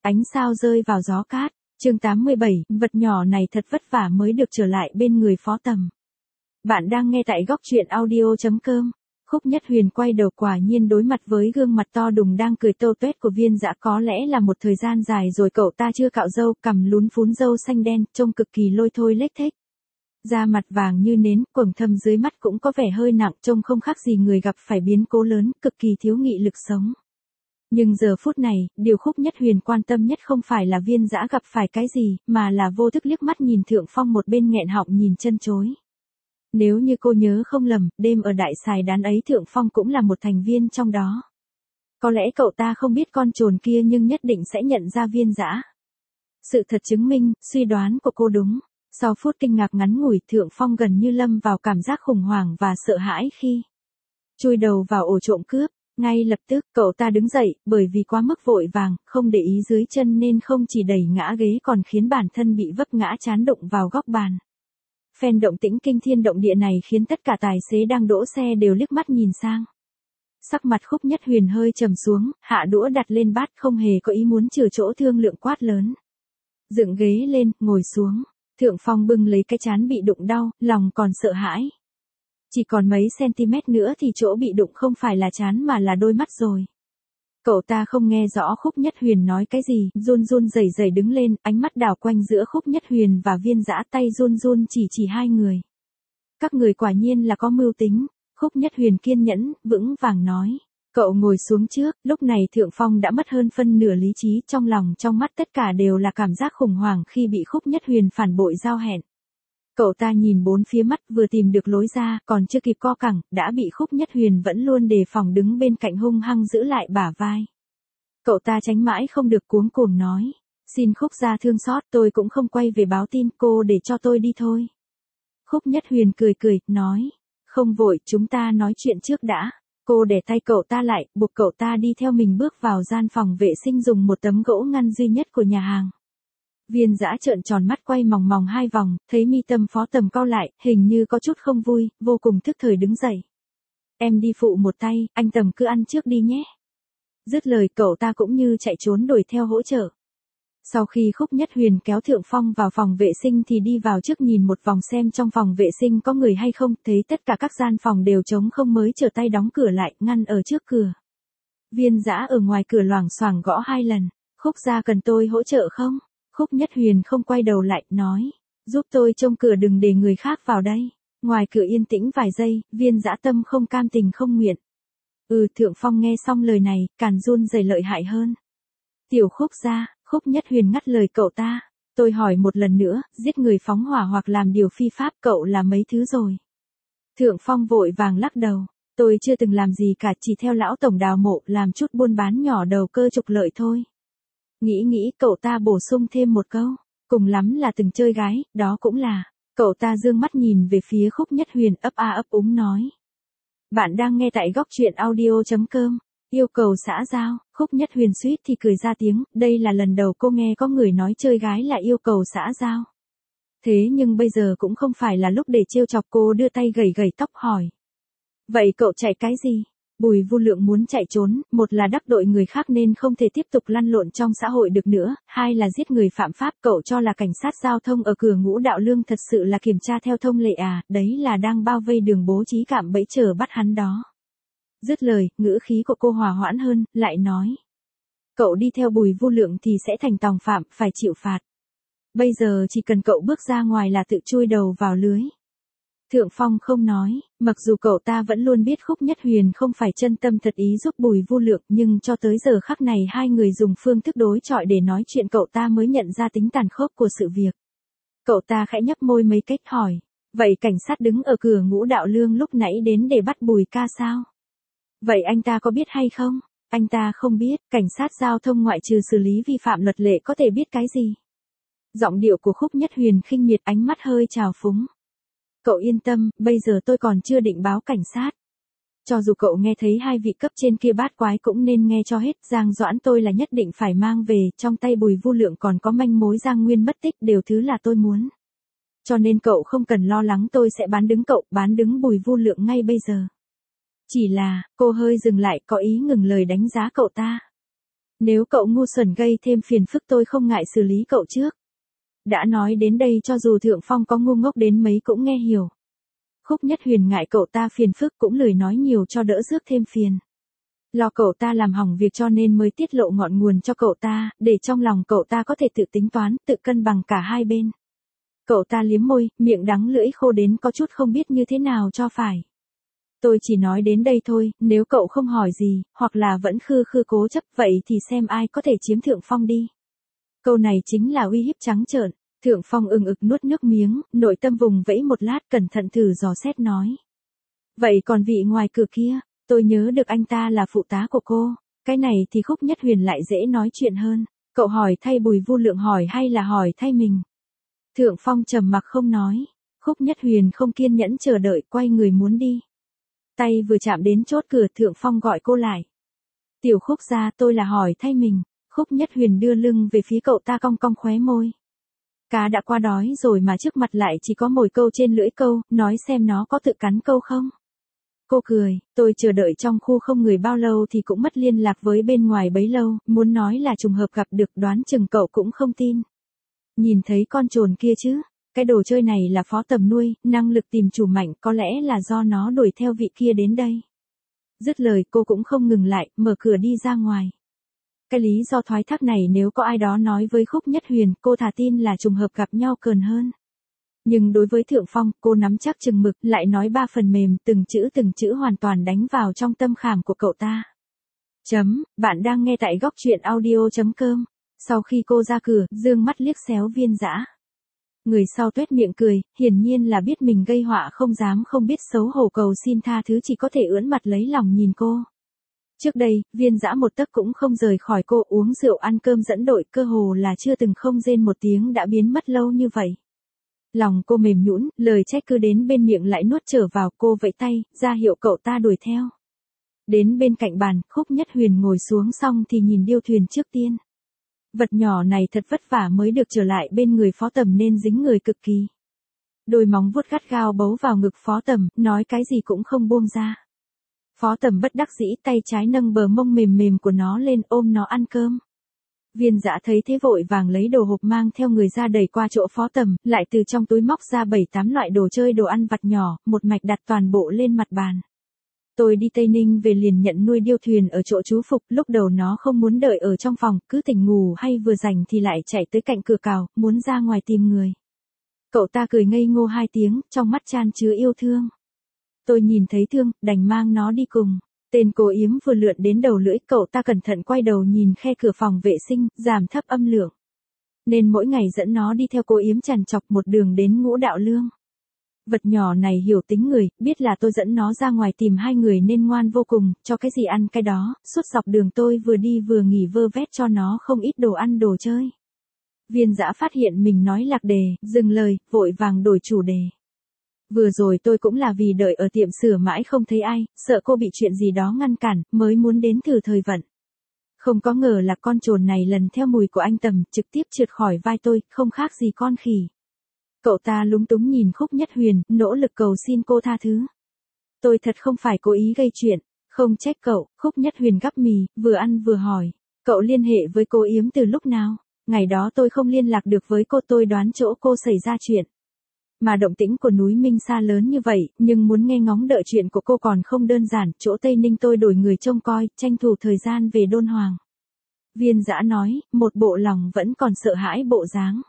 Ánh sao rơi vào gió cát. Chương 87, vật nhỏ này thật vất vả mới được trở lại bên người Phó Tầm. Bạn đang nghe tại góc truyện audio.com. Khúc Nhất Huyền quay đầu quả nhiên đối mặt với gương mặt to đùng đang cười tâu tuét của Viên Dã. Có lẽ là một thời gian dài rồi cậu ta chưa cạo râu, cằm lún phún râu xanh đen, trông cực kỳ lôi thôi lếch thếch. Da mặt vàng như nến, quầng thâm dưới mắt cũng có vẻ hơi nặng, trông không khác gì người gặp phải biến cố lớn, cực kỳ thiếu nghị lực sống. Nhưng giờ phút này, điều Khúc Nhất Huyền quan tâm nhất không phải là Viên Dã gặp phải cái gì, mà là vô thức liếc mắt nhìn Thượng Phong một bên nghẹn họng nhìn chân chối. Nếu như cô nhớ không lầm, đêm ở Đại Sài Đán ấy Thượng Phong cũng là một thành viên trong đó. Có lẽ cậu ta không biết con trồn kia nhưng nhất định sẽ nhận ra Viên Dã. Sự thật chứng minh, suy đoán của cô đúng. Sau phút kinh ngạc ngắn ngủi, Thượng Phong gần như lâm vào cảm giác khủng hoảng và sợ hãi khi chui đầu vào ổ trộm cướp. Ngay lập tức, cậu ta đứng dậy, bởi vì quá mức vội vàng, không để ý dưới chân nên không chỉ đẩy ngã ghế còn khiến bản thân bị vấp ngã chán đụng vào góc bàn. Phen động tĩnh kinh thiên động địa này khiến tất cả tài xế đang đỗ xe đều liếc mắt nhìn sang. Sắc mặt Khúc Nhất Huyền hơi trầm xuống, hạ đũa đặt lên bát không hề có ý muốn trừ chỗ thương lượng quát lớn. Dựng ghế lên, ngồi xuống. Thượng Phong bưng lấy cái trán bị đụng đau, lòng còn sợ hãi. Chỉ còn mấy cm nữa thì chỗ bị đụng không phải là trán mà là đôi mắt rồi. Cậu ta không nghe rõ Khúc Nhất Huyền nói cái gì, run run rẩy rẩy đứng lên, ánh mắt đảo quanh giữa Khúc Nhất Huyền và Viên Dã, tay run run chỉ hai người. Các người quả nhiên là có mưu tính. Khúc Nhất Huyền kiên nhẫn, vững vàng nói. Cậu ngồi xuống trước, lúc này Thượng Phong đã mất hơn phân nửa lý trí, trong lòng trong mắt tất cả đều là cảm giác khủng hoảng khi bị Khúc Nhất Huyền phản bội giao hẹn. Cậu ta nhìn bốn phía mắt vừa tìm được lối ra, còn chưa kịp co cẳng, đã bị Khúc Nhất Huyền vẫn luôn đề phòng đứng bên cạnh hung hăng giữ lại bả vai. Cậu ta tránh mãi không được cuống cuồng nói. Xin Khúc gia thương xót, tôi cũng không quay về báo tin, cô để cho tôi đi thôi. Khúc Nhất Huyền cười cười, nói. Không vội, chúng ta nói chuyện trước đã. Cô để tay cậu ta lại, buộc cậu ta đi theo mình bước vào gian phòng vệ sinh dùng một tấm gỗ ngăn duy nhất của nhà hàng. Viên Dã trợn tròn mắt quay mòng mòng hai vòng, thấy mi tâm Phó Tầm cau lại, hình như có chút không vui, vô cùng thức thời đứng dậy. Em đi phụ một tay, anh Tầm cứ ăn trước đi nhé. Dứt lời cậu ta cũng như chạy trốn đuổi theo hỗ trợ. Sau khi Khúc Nhất Huyền kéo Thượng Phong vào phòng vệ sinh thì đi vào trước nhìn một vòng xem trong phòng vệ sinh có người hay không, thấy tất cả các gian phòng đều trống không mới trở tay đóng cửa lại, ngăn ở trước cửa. Viên Dã ở ngoài cửa loảng xoảng gõ 2 lần. Khúc gia cần tôi hỗ trợ không? Khúc Nhất Huyền không quay đầu lại, nói. Giúp tôi trông cửa đừng để người khác vào đây. Ngoài cửa yên tĩnh vài giây, Viên Dã tâm không cam tình không nguyện. Thượng Phong nghe xong lời này, càng run rẩy lợi hại hơn. Tiểu Khúc gia, Khúc Nhất Huyền ngắt lời cậu ta. Tôi hỏi một lần nữa, giết người phóng hỏa hoặc làm điều phi pháp cậu là mấy thứ rồi? Thượng Phong vội vàng lắc đầu. Tôi chưa từng làm gì cả, chỉ theo lão tổng đào mộ làm chút buôn bán nhỏ đầu cơ trục lợi thôi. Nghĩ cậu ta bổ sung thêm một câu. Cùng lắm là từng chơi gái, đó cũng là. Cậu ta dương mắt nhìn về phía Khúc Nhất Huyền ấp a ấp úng nói. Bạn đang nghe tại góc truyện audio.com. Yêu cầu xã giao. Khúc Nhất Huyền suýt thì cười ra tiếng, đây là lần đầu cô nghe có người nói chơi gái là yêu cầu xã giao. Thế nhưng bây giờ cũng không phải là lúc để trêu chọc, cô đưa tay gẩy gẩy tóc hỏi. Vậy cậu chạy cái gì? Bùi Vu Lượng muốn chạy trốn, một là đắc tội người khác nên không thể tiếp tục lăn lộn trong xã hội được nữa, hai là giết người phạm pháp. Cậu cho là cảnh sát giao thông ở cửa Ngũ Đạo Lương thật sự là kiểm tra theo thông lệ à, đấy là đang bao vây đường bố trí cạm bẫy chờ bắt hắn đó. Dứt lời, ngữ khí của cô hòa hoãn hơn, lại nói. Cậu đi theo Bùi Vu Lượng thì sẽ thành tòng phạm, phải chịu phạt. Bây giờ chỉ cần cậu bước ra ngoài là tự chui đầu vào lưới. Thượng Phong không nói, mặc dù cậu ta vẫn luôn biết Khúc Nhất Huyền không phải chân tâm thật ý giúp Bùi Vu Lượng, nhưng cho tới giờ khắc này hai người dùng phương thức đối chọi để nói chuyện cậu ta mới nhận ra tính tàn khốc của sự việc. Cậu ta khẽ nhấp môi mấy cách hỏi, vậy cảnh sát đứng ở cửa Ngũ Đạo Lương lúc nãy đến để bắt Bùi ca sao? Vậy anh ta có biết hay không? Anh ta không biết, cảnh sát giao thông ngoại trừ xử lý vi phạm luật lệ có thể biết cái gì? Giọng điệu của Khúc Nhất Huyền khinh miệt, ánh mắt hơi trào phúng. Cậu yên tâm, bây giờ tôi còn chưa định báo cảnh sát. Cho dù cậu nghe thấy hai vị cấp trên kia bát quái cũng nên nghe cho hết, Giang Doãn tôi là nhất định phải mang về, trong tay Bùi Vu Lượng còn có manh mối Giang Nguyên mất tích, đều thứ là tôi muốn. Cho nên cậu không cần lo lắng, tôi sẽ bán đứng cậu, bán đứng Bùi Vu Lượng ngay bây giờ. Chỉ là, cô hơi dừng lại, có ý ngừng lời đánh giá cậu ta. Nếu cậu ngu xuẩn gây thêm phiền phức tôi không ngại xử lý cậu trước. Đã nói đến đây cho dù Thượng Phong có ngu ngốc đến mấy cũng nghe hiểu. Khúc Nhất Huyền ngại cậu ta phiền phức cũng lười nói nhiều cho đỡ rước thêm phiền. Lo cậu ta làm hỏng việc cho nên mới tiết lộ ngọn nguồn cho cậu ta, để trong lòng cậu ta có thể tự tính toán, tự cân bằng cả hai bên. Cậu ta liếm môi, miệng đắng lưỡi khô đến có chút không biết như thế nào cho phải. Tôi chỉ nói đến đây thôi, nếu cậu không hỏi gì, hoặc là vẫn khư khư cố chấp vậy thì xem ai có thể chiếm Thượng Phong đi. Câu này chính là uy hiếp trắng trợn. Thượng Phong ừng ực nuốt nước miếng, nội tâm vùng vẫy một lát cẩn thận thử dò xét nói. Vậy còn vị ngoài cửa kia, tôi nhớ được anh ta là phụ tá của cô. Cái này thì Khúc Nhất Huyền lại dễ nói chuyện hơn. Cậu hỏi thay Bùi Vu Lượng hỏi hay là hỏi thay mình? Thượng Phong trầm mặc không nói. Khúc Nhất Huyền không kiên nhẫn chờ đợi quay người muốn đi. Tay vừa chạm đến chốt cửa Thượng Phong gọi cô lại. Tiểu Khúc ra tôi là hỏi thay mình. Khúc Nhất Huyền đưa lưng về phía cậu ta cong cong khóe môi. Cá đã qua đói rồi mà trước mặt lại chỉ có mồi câu trên lưỡi câu, nói xem nó có tự cắn câu không? Cô cười, tôi chờ đợi trong khu không người bao lâu thì cũng mất liên lạc với bên ngoài bấy lâu, muốn nói là trùng hợp gặp được đoán chừng cậu cũng không tin. Nhìn thấy con trồn kia chứ, cái đồ chơi này là Phó Tầm nuôi, năng lực tìm chủ mạnh có lẽ là do nó đuổi theo vị kia đến đây. Dứt lời cô cũng không ngừng lại, mở cửa đi ra ngoài. Cái lý do thoái thác này nếu có ai đó nói với Khúc Nhất Huyền, cô thà tin là trùng hợp gặp nhau cờn hơn. Nhưng đối với Thượng Phong, cô nắm chắc chừng mực, lại nói ba phần mềm, từng chữ hoàn toàn đánh vào trong tâm khảm của cậu ta. Bạn đang nghe tại góc truyện audio.com. Sau khi cô ra cửa, dương mắt liếc xéo Viên Dã. Người sau tuét miệng cười, hiển nhiên là biết mình gây họa không dám không biết xấu hổ cầu xin tha thứ chỉ có thể ưỡn mặt lấy lòng nhìn cô. Trước đây, Viên Dã một tấc cũng không rời khỏi cô, uống rượu ăn cơm dẫn đội, cơ hồ là chưa từng không rên một tiếng đã biến mất lâu như vậy. Lòng cô mềm nhũn, lời trách cứ đến bên miệng lại nuốt trở vào, cô vẫy tay, ra hiệu cậu ta đuổi theo. Đến bên cạnh bàn, Khúc Nhất Huyền ngồi xuống xong thì nhìn điêu thuyền trước tiên. Vật nhỏ này thật vất vả mới được trở lại bên người Phó Tầm nên dính người cực kỳ. Đôi móng vuốt gắt gao bấu vào ngực Phó Tầm, nói cái gì cũng không buông ra. Phó Tầm bất đắc dĩ tay trái nâng bờ mông mềm mềm của nó lên ôm nó ăn cơm. Viên Dã thấy thế vội vàng lấy đồ hộp mang theo người ra đẩy qua chỗ Phó Tầm, lại từ trong túi móc ra 7-8 loại đồ chơi đồ ăn vặt nhỏ, một mạch đặt toàn bộ lên mặt bàn. Tôi đi Tây Ninh về liền nhận nuôi điêu thuyền ở chỗ chú Phục, lúc đầu nó không muốn đợi ở trong phòng, cứ tỉnh ngủ hay vừa rảnh thì lại chạy tới cạnh cửa cào, muốn ra ngoài tìm người. Cậu ta cười ngây ngô 2 tiếng, trong mắt chan chứa yêu thương. Tôi nhìn thấy thương, đành mang nó đi cùng. Tên Cô Yếm vừa lượn đến đầu lưỡi, cậu ta cẩn thận quay đầu nhìn khe cửa phòng vệ sinh, giảm thấp âm lượng. Nên mỗi ngày dẫn nó đi theo Cô Yếm trằn trọc một đường đến Ngũ Đạo Lương. Vật nhỏ này hiểu tính người, biết là tôi dẫn nó ra ngoài tìm hai người nên ngoan vô cùng, cho cái gì ăn cái đó, suốt dọc đường tôi vừa đi vừa nghỉ vơ vét cho nó không ít đồ ăn đồ chơi. Viên Dã phát hiện mình nói lạc đề, dừng lời, vội vàng đổi chủ đề. Vừa rồi tôi cũng là vì đợi ở tiệm sửa mãi không thấy ai, sợ cô bị chuyện gì đó ngăn cản, mới muốn đến thử thời vận. Không có ngờ là con trồn này lần theo mùi của anh Tầm, trực tiếp trượt khỏi vai tôi, không khác gì con khỉ. Cậu ta lúng túng nhìn Khúc Nhất Huyền, nỗ lực cầu xin cô tha thứ. Tôi thật không phải cố ý gây chuyện, không trách cậu. Khúc Nhất Huyền gắp mì, vừa ăn vừa hỏi. Cậu liên hệ với cô Yếm từ lúc nào? Ngày đó tôi không liên lạc được với cô, tôi đoán chỗ cô xảy ra chuyện. Mà động tĩnh của núi Minh Sa lớn như vậy, nhưng muốn nghe ngóng đợi chuyện của cô còn không đơn giản, chỗ Tây Ninh tôi đổi người trông coi, tranh thủ thời gian về Đôn Hoàng. Viên Dã nói, một bộ lòng vẫn còn sợ hãi bộ dáng.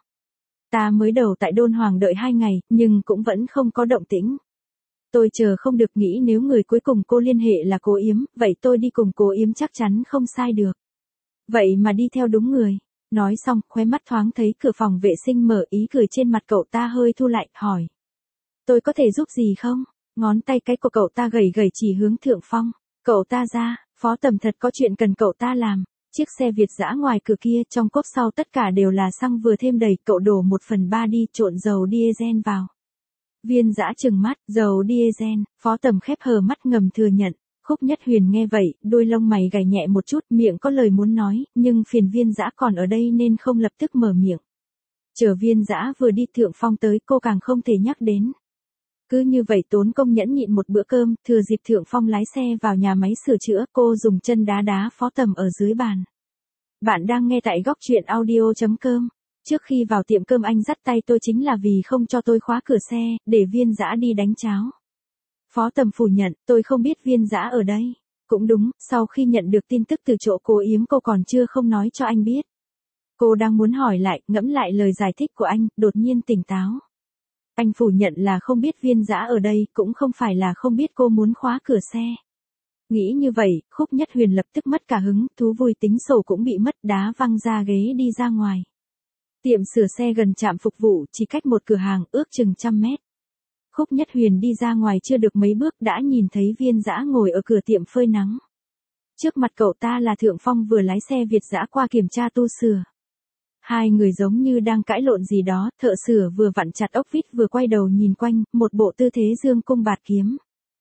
Ta mới đầu tại Đôn Hoàng đợi 2 ngày, nhưng cũng vẫn không có động tĩnh. Tôi chờ không được, nghĩ nếu người cuối cùng cô liên hệ là cô Yếm, vậy tôi đi cùng cô Yếm chắc chắn không sai được. Vậy mà đi theo đúng người. Nói xong, khóe mắt thoáng thấy cửa phòng vệ sinh mở, ý cười trên mặt cậu ta hơi thu lại, hỏi. Tôi có thể giúp gì không? Ngón tay cái của cậu ta gầy gầy chỉ hướng Thượng Phong. Cậu ta ra, Phó Tầm thật có chuyện cần cậu ta làm. Chiếc xe Việt dã ngoài cửa kia, trong cốp sau tất cả đều là xăng vừa thêm đầy, cậu đổ 1/3 đi, trộn dầu diesel vào. Viên Dã trừng mắt, dầu diesel, Phó Tầm khép hờ mắt ngầm thừa nhận. Khúc Nhất Huyền nghe vậy, đôi lông mày gảy nhẹ một chút, miệng có lời muốn nói, nhưng phiền Viên Dã còn ở đây nên không lập tức mở miệng. Chờ Viên Dã vừa đi, Thượng Phong tới, cô càng không thể nhắc đến. Cứ như vậy tốn công nhẫn nhịn một bữa cơm, thừa dịp Thượng Phong lái xe vào nhà máy sửa chữa, cô dùng chân đá đá Phó Tầm ở dưới bàn. Bạn đang nghe tại góc chuyện audio.com. Trước khi vào tiệm cơm anh dắt tay tôi chính là vì không cho tôi khóa cửa xe, để Viên Dã đi đánh cháo. Phó Tầm phủ nhận, tôi không biết Viên Dã ở đây. Cũng đúng, sau khi nhận được tin tức từ chỗ cô Yếm cô còn chưa không nói cho anh biết. Cô đang muốn hỏi lại, ngẫm lại lời giải thích của anh, đột nhiên tỉnh táo. Anh phủ nhận là không biết Viên Dã ở đây, cũng không phải là không biết cô muốn khóa cửa xe. Nghĩ như vậy, Khúc Nhất Huyền lập tức mất cả hứng, thú vui tính sổ cũng bị mất, đá văng ra ghế đi ra ngoài. Tiệm sửa xe gần trạm phục vụ, chỉ cách một cửa hàng, ước chừng 100 mét. Khúc Nhất Huyền đi ra ngoài chưa được mấy bước đã nhìn thấy Viên Dã ngồi ở cửa tiệm phơi nắng. Trước mặt cậu ta là Thượng Phong vừa lái xe Việt Dã qua kiểm tra tu sửa. Hai người giống như đang cãi lộn gì đó, thợ sửa vừa vặn chặt ốc vít vừa quay đầu nhìn quanh, một bộ tư thế dương cung bạt kiếm.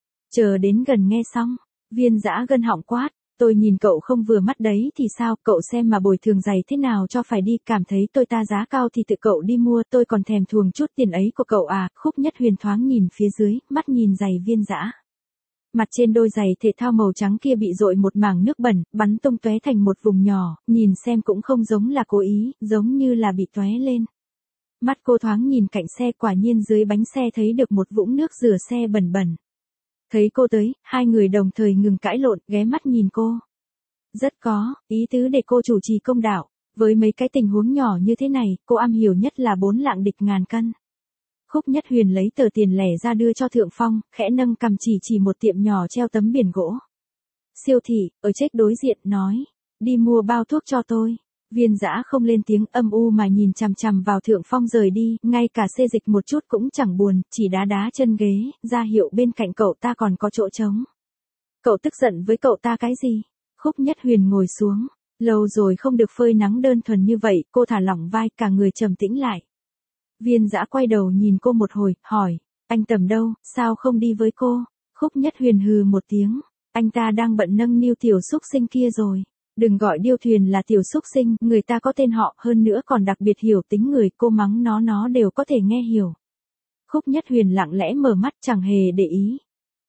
Chờ đến gần nghe xong, Viên Dã gân họng quát, tôi nhìn cậu không vừa mắt đấy thì sao, cậu xem mà bồi thường giày thế nào cho phải đi, cảm thấy tôi ta giá cao thì tự cậu đi mua, tôi còn thèm thuồng chút tiền ấy của cậu à. Khúc Nhất Huyền thoáng nhìn phía dưới, mắt nhìn giày Viên Dã. Mặt trên đôi giày thể thao màu trắng kia bị dội một mảng nước bẩn, bắn tung tóe thành một vùng nhỏ, nhìn xem cũng không giống là cố ý, giống như là bị tóe lên. Mắt cô thoáng nhìn cạnh xe, quả nhiên dưới bánh xe thấy được một vũng nước rửa xe bẩn bẩn. Thấy cô tới, hai người đồng thời ngừng cãi lộn, ghé mắt nhìn cô. Rất có ý tứ để cô chủ trì công đạo. Với mấy cái tình huống nhỏ như thế này, cô am hiểu nhất là 4 lạng địch ngàn cân. Khúc Nhất Huyền lấy tờ tiền lẻ ra đưa cho Thượng Phong, khẽ nâng cằm chỉ một tiệm nhỏ treo tấm biển gỗ. Siêu thị, ở trách đối diện, nói, đi mua bao thuốc cho tôi. Viên Dã không lên tiếng, âm u mà nhìn chằm chằm vào Thượng Phong rời đi, ngay cả xê dịch một chút cũng chẳng buồn, chỉ đá đá chân ghế, ra hiệu bên cạnh cậu ta còn có chỗ trống. Cậu tức giận với cậu ta cái gì? Khúc Nhất Huyền ngồi xuống, lâu rồi không được phơi nắng đơn thuần như vậy, cô thả lỏng vai, cả người trầm tĩnh lại. Viên Dã quay đầu nhìn cô một hồi, hỏi, anh Tầm đâu, sao không đi với cô? Khúc Nhất Huyền hừ một tiếng, anh ta đang bận nâng niu tiểu xúc sinh kia rồi. Đừng gọi điêu thuyền là tiểu xúc sinh, người ta có tên họ, hơn nữa còn đặc biệt hiểu tính người, cô mắng nó đều có thể nghe hiểu. Khúc Nhất Huyền lặng lẽ mở mắt, chẳng hề để ý.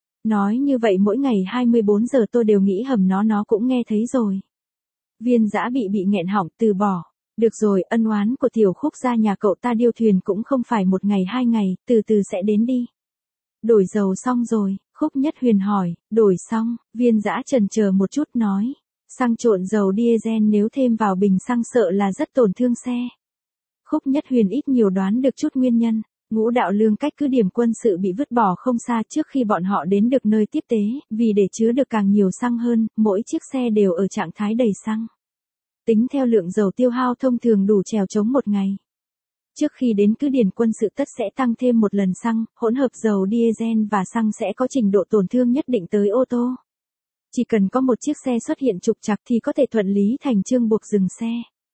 Nói như vậy mỗi ngày 24 giờ tôi đều nghĩ hầm nó cũng nghe thấy rồi. Viên Dã bị nghẹn họng, từ bỏ. Được rồi, ân oán của tiểu Khúc ra nhà cậu ta điêu thuyền cũng không phải một ngày 2 ngày, từ từ sẽ đến đi. Đổi dầu xong rồi, Khúc Nhất Huyền hỏi, đổi xong, Viên Dã chần chờ một chút nói. Xăng trộn dầu diesel nếu thêm vào bình xăng sợ là rất tổn thương xe. Khúc Nhất Huyền ít nhiều đoán được chút nguyên nhân. Ngũ Đạo Lương cách cứ điểm quân sự bị vứt bỏ không xa trước khi bọn họ đến được nơi tiếp tế, vì để chứa được càng nhiều xăng hơn, mỗi chiếc xe đều ở trạng thái đầy xăng. Tính theo lượng dầu tiêu hao thông thường đủ trèo chống một ngày. Trước khi đến cứ điểm quân sự tất sẽ tăng thêm một lần xăng, hỗn hợp dầu diesel và xăng sẽ có trình độ tổn thương nhất định tới ô tô. Chỉ cần có một chiếc xe xuất hiện trục trặc thì có thể thuận lý thành chương buộc dừng xe.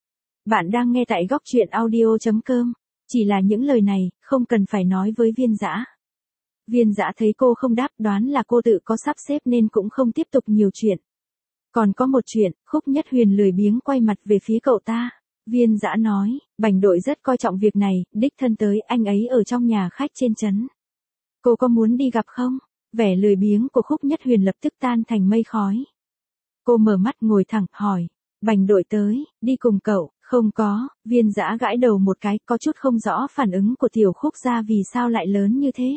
Bạn đang nghe tại góc chuyện audio.com. Chỉ là những lời này, không cần phải nói với Viên Dã. Viên Dã thấy cô không đáp, đoán là cô tự có sắp xếp nên cũng không tiếp tục nhiều chuyện. Còn có một chuyện, Khúc Nhất Huyền lười biếng quay mặt về phía cậu ta. Viên Dã nói, Bành đội rất coi trọng việc này, đích thân tới, anh ấy ở trong nhà khách trên trấn. Cô có muốn đi gặp không? Vẻ lười biếng của Khúc Nhất Huyền lập tức tan thành mây khói. Cô mở mắt ngồi thẳng, hỏi, Bành đội tới, đi cùng cậu, không có. Viên Dã gãi đầu một cái, có chút không rõ phản ứng của tiểu Khúc ra vì sao lại lớn như thế.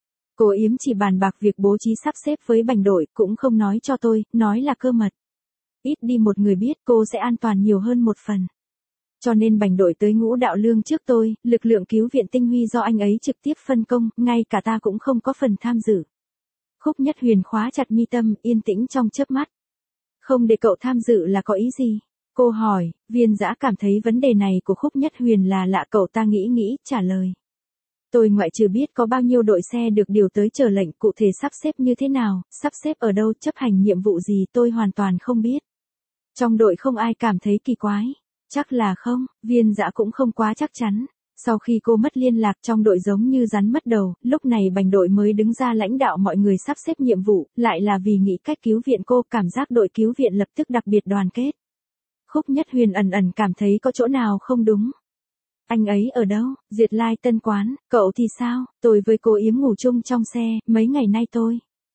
Cô Yếm chỉ bàn bạc việc bố trí sắp xếp với Bành đội, cũng không nói cho tôi, nói là cơ mật. Ít đi một người biết cô sẽ an toàn nhiều hơn một phần. Cho nên Bành đội tới Ngũ Đạo Lương trước tôi, lực lượng cứu viện tinh huy do anh ấy trực tiếp phân công, ngay cả ta cũng không có phần tham dự. Khúc Nhất Huyền khóa chặt mi tâm, yên tĩnh trong chớp mắt. Không để cậu tham dự là có ý gì? Cô hỏi. Viên Dã cảm thấy vấn đề này của Khúc Nhất Huyền là lạ, cậu ta nghĩ, trả lời. Tôi ngoại trừ biết có bao nhiêu đội xe được điều tới chờ lệnh, cụ thể sắp xếp như thế nào, sắp xếp ở đâu, chấp hành nhiệm vụ gì tôi hoàn toàn không biết. Trong đội không ai cảm thấy kỳ quái. Chắc là không, Viên Dã cũng không quá chắc chắn. Sau khi cô mất liên lạc trong đội giống như rắn mất đầu, lúc này Bành đội mới đứng ra lãnh đạo mọi người sắp xếp nhiệm vụ, lại là vì nghĩ cách cứu viện cô, cảm giác đội cứu viện lập tức đặc biệt đoàn kết. Khúc Nhất Huyền ẩn cảm thấy có chỗ nào không đúng. Anh ấy ở đâu? Diệt Lai Tân Quán, cậu thì sao? Tôi với cô Yếm ngủ chung trong xe, mấy ngày nay tôi.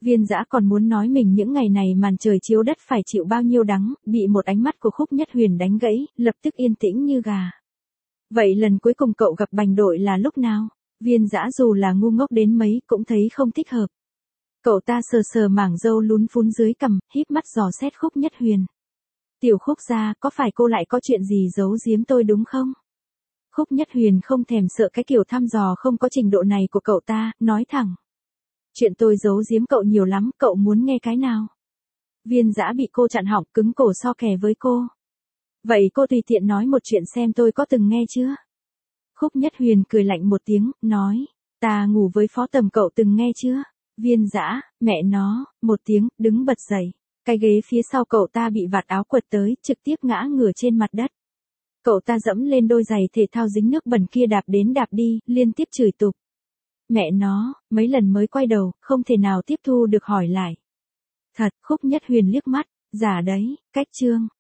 Viên Dã còn muốn nói mình những ngày này màn trời chiếu đất phải chịu bao nhiêu đắng, bị một ánh mắt của Khúc Nhất Huyền đánh gãy, lập tức yên tĩnh như gà. Vậy lần cuối cùng cậu gặp Bành Đội là lúc nào? Viên Dã dù là ngu ngốc đến mấy cũng thấy không thích hợp. Cậu ta sờ sờ mảng râu lún phún dưới cằm, híp mắt dò xét Khúc Nhất Huyền. Tiểu Khúc gia, có phải cô lại có chuyện gì giấu giếm tôi đúng không? Khúc Nhất Huyền không thèm sợ cái kiểu thăm dò không có trình độ này của cậu ta, nói thẳng. Chuyện tôi giấu giếm cậu nhiều lắm, cậu muốn nghe cái nào? Viên Dã bị cô chặn họng, cứng cổ so kè với cô. Vậy cô tùy tiện nói một chuyện xem tôi có từng nghe chưa? Khúc Nhất Huyền cười lạnh một tiếng, nói. Ta ngủ với Phó Tầm cậu từng nghe chưa? Viên Dã, mẹ nó, một tiếng, đứng bật dậy. Cái ghế phía sau cậu ta bị vạt áo quật tới, trực tiếp ngã ngửa trên mặt đất. Cậu ta dẫm lên đôi giày thể thao dính nước bẩn kia đạp đến đạp đi, liên tiếp chửi tục. Mẹ nó, mấy lần mới quay đầu, không thể nào tiếp thu được hỏi lại. Thật, Khúc Nhất Huyền liếc mắt, giả đấy, cách trương.